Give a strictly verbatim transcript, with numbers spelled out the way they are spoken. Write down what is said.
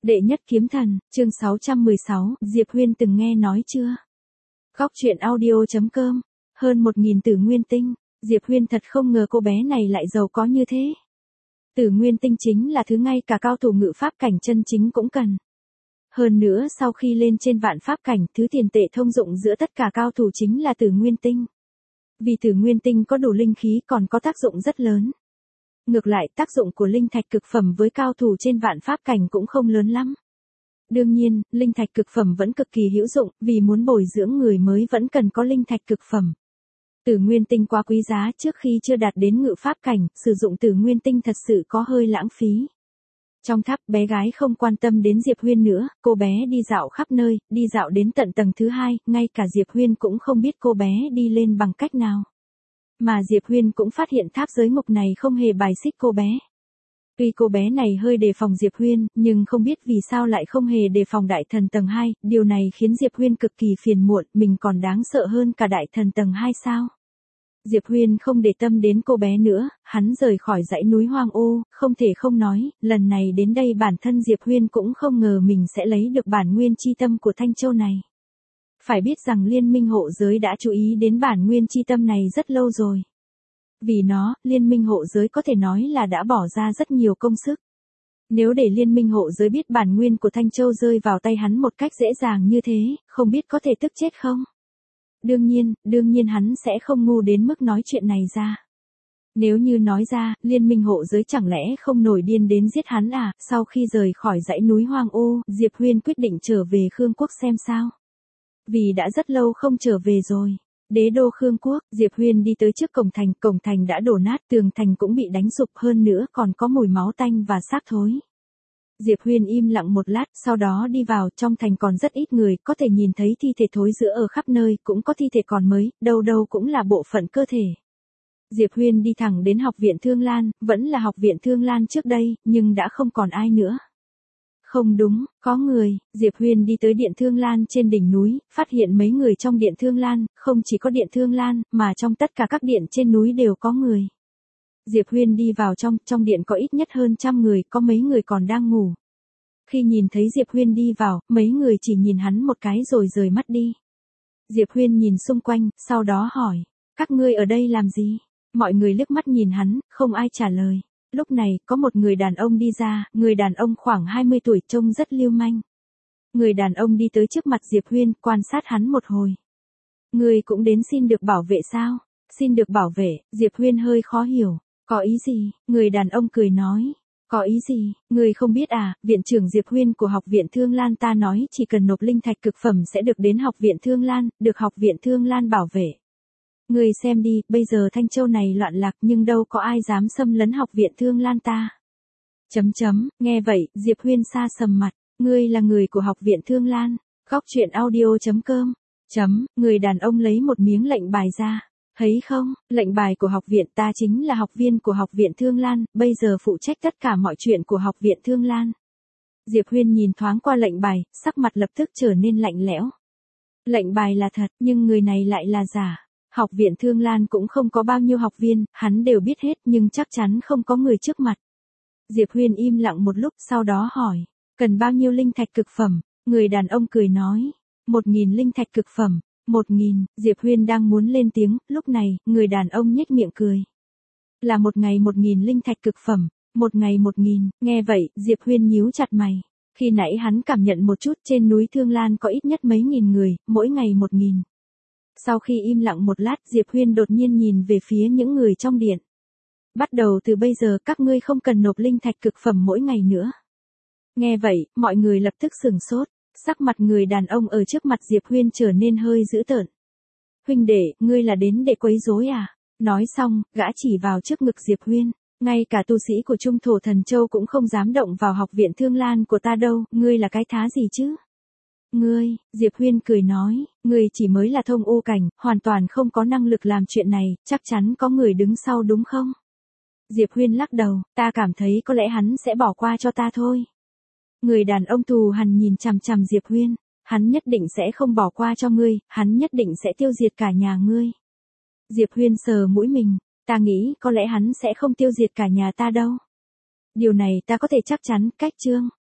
Đệ nhất kiếm thần, chương sáu trăm mười sáu, Diệp Huyên từng nghe nói chưa? Góc truyện audio chấm com, hơn một nghìn tử nguyên tinh, Diệp Huyên thật không ngờ cô bé này lại giàu có như thế. Tử nguyên tinh chính là thứ ngay cả cao thủ ngự pháp cảnh chân chính cũng cần. Hơn nữa sau khi lên trên vạn pháp cảnh, thứ tiền tệ thông dụng giữa tất cả cao thủ chính là tử nguyên tinh. Vì tử nguyên tinh có đủ linh khí còn có tác dụng rất lớn. Ngược lại tác dụng của linh thạch cực phẩm với cao thủ trên vạn pháp cảnh cũng không lớn lắm. Đương nhiên, linh thạch cực phẩm vẫn cực kỳ hữu dụng, vì muốn bồi dưỡng người mới vẫn cần có linh thạch cực phẩm. Tử nguyên tinh quá quý giá, trước khi chưa đạt đến ngự pháp cảnh, sử dụng tử nguyên tinh thật sự có hơi lãng phí. Trong tháp, bé gái không quan tâm đến Diệp Huyên nữa, cô bé đi dạo khắp nơi, đi dạo đến tận tầng thứ hai, ngay cả Diệp Huyên cũng không biết cô bé đi lên bằng cách nào. Mà Diệp Huyên cũng phát hiện tháp giới ngục này không hề bài xích cô bé. Tuy cô bé này hơi đề phòng Diệp Huyên, nhưng không biết vì sao lại không hề đề phòng đại thần tầng hai, điều này khiến Diệp Huyên cực kỳ phiền muộn, mình còn đáng sợ hơn cả đại thần tầng hai sao? Diệp Huyên không để tâm đến cô bé nữa, hắn rời khỏi dãy núi hoang ô, không thể không nói, lần này đến đây bản thân Diệp Huyên cũng không ngờ mình sẽ lấy được bản nguyên chi tâm của Thanh Châu này. Phải biết rằng Liên minh hộ giới đã chú ý đến bản nguyên chi tâm này rất lâu rồi. Vì nó, Liên minh hộ giới có thể nói là đã bỏ ra rất nhiều công sức. Nếu để Liên minh hộ giới biết bản nguyên của Thanh Châu rơi vào tay hắn một cách dễ dàng như thế, không biết có thể tức chết không? Đương nhiên, đương nhiên hắn sẽ không ngu đến mức nói chuyện này ra. Nếu như nói ra, Liên minh hộ giới chẳng lẽ không nổi điên đến giết hắn à? Sau khi rời khỏi dãy núi hoang ô, Diệp Huyên quyết định trở về Khương Quốc xem sao. Vì đã rất lâu không trở về rồi. Đế đô Khương Quốc, Diệp Huyên đi tới trước cổng thành, cổng thành đã đổ nát, tường thành cũng bị đánh sụp, hơn nữa còn có mùi máu tanh và xác thối. Diệp Huyên im lặng một lát, sau đó đi vào, trong thành còn rất ít người, có thể nhìn thấy thi thể thối rữa ở khắp nơi, cũng có thi thể còn mới, đâu đâu cũng là bộ phận cơ thể. Diệp Huyên đi thẳng đến học viện Thương Lan, vẫn là học viện Thương Lan trước đây, nhưng đã không còn ai nữa. Không đúng, có người. Diệp Huyên đi tới điện Thương Lan trên đỉnh núi, phát hiện mấy người trong điện Thương Lan, không chỉ có điện Thương Lan, mà trong tất cả các điện trên núi đều có người. Diệp Huyên đi vào trong, trong điện có ít nhất hơn trăm người, có mấy người còn đang ngủ. Khi nhìn thấy Diệp Huyên đi vào, mấy người chỉ nhìn hắn một cái rồi rời mắt đi. Diệp Huyên nhìn xung quanh, sau đó hỏi, các ngươi ở đây làm gì? Mọi người liếc mắt nhìn hắn, không ai trả lời. Lúc này, có một người đàn ông đi ra, người đàn ông khoảng hai mươi tuổi, trông rất lưu manh. Người đàn ông đi tới trước mặt Diệp Huyên, quan sát hắn một hồi. Người cũng đến xin được bảo vệ sao? Xin được bảo vệ, Diệp Huyên hơi khó hiểu. Có ý gì? Người đàn ông cười nói. Có ý gì? Người không biết à, viện trưởng Diệp Huyên của học viện Thương Lan ta nói chỉ cần nộp linh thạch cực phẩm sẽ được đến học viện Thương Lan, được học viện Thương Lan bảo vệ. Người xem đi, bây giờ Thanh Châu này loạn lạc nhưng đâu có ai dám xâm lấn học viện Thương Lan ta. Chấm chấm, nghe vậy, Diệp Huyên sa sầm mặt, ngươi là người của học viện Thương Lan, góc truyện audio chấm com, chấm, người đàn ông lấy một miếng lệnh bài ra, thấy không, lệnh bài của học viện ta chính là học viên của học viện Thương Lan, bây giờ phụ trách tất cả mọi chuyện của học viện Thương Lan. Diệp Huyên nhìn thoáng qua lệnh bài, sắc mặt lập tức trở nên lạnh lẽo. Lệnh bài là thật, nhưng người này lại là giả. Học viện Thương Lan cũng không có bao nhiêu học viên, hắn đều biết hết nhưng chắc chắn không có người trước mặt. Diệp Huyên im lặng một lúc sau đó hỏi, cần bao nhiêu linh thạch cực phẩm? Người đàn ông cười nói, một nghìn linh thạch cực phẩm, một nghìn, Diệp Huyên đang muốn lên tiếng, lúc này, người đàn ông nhếch miệng cười. Là một ngày một nghìn linh thạch cực phẩm, một ngày một nghìn, nghe vậy, Diệp Huyên nhíu chặt mày. Khi nãy hắn cảm nhận một chút trên núi Thương Lan có ít nhất mấy nghìn người, mỗi ngày một nghìn. Sau khi im lặng một lát, Diệp Huyên đột nhiên nhìn về phía những người trong điện. Bắt đầu từ bây giờ các ngươi không cần nộp linh thạch cực phẩm mỗi ngày nữa. Nghe vậy, mọi người lập tức sửng sốt, sắc mặt người đàn ông ở trước mặt Diệp Huyên trở nên hơi dữ tợn. Huynh đệ, ngươi là đến để quấy rối à? Nói xong, gã chỉ vào trước ngực Diệp Huyên. Ngay cả tu sĩ của Trung Thổ Thần Châu cũng không dám động vào học viện Thương Lan của ta đâu, ngươi là cái thá gì chứ? Ngươi, Diệp Huyên cười nói, ngươi chỉ mới là thông u cảnh, hoàn toàn không có năng lực làm chuyện này, chắc chắn có người đứng sau đúng không? Diệp Huyên lắc đầu, ta cảm thấy có lẽ hắn sẽ bỏ qua cho ta thôi. Người đàn ông thù hằn nhìn chằm chằm Diệp Huyên, hắn nhất định sẽ không bỏ qua cho ngươi, hắn nhất định sẽ tiêu diệt cả nhà ngươi. Diệp Huyên sờ mũi mình, ta nghĩ có lẽ hắn sẽ không tiêu diệt cả nhà ta đâu. Điều này ta có thể chắc chắn, cách chương.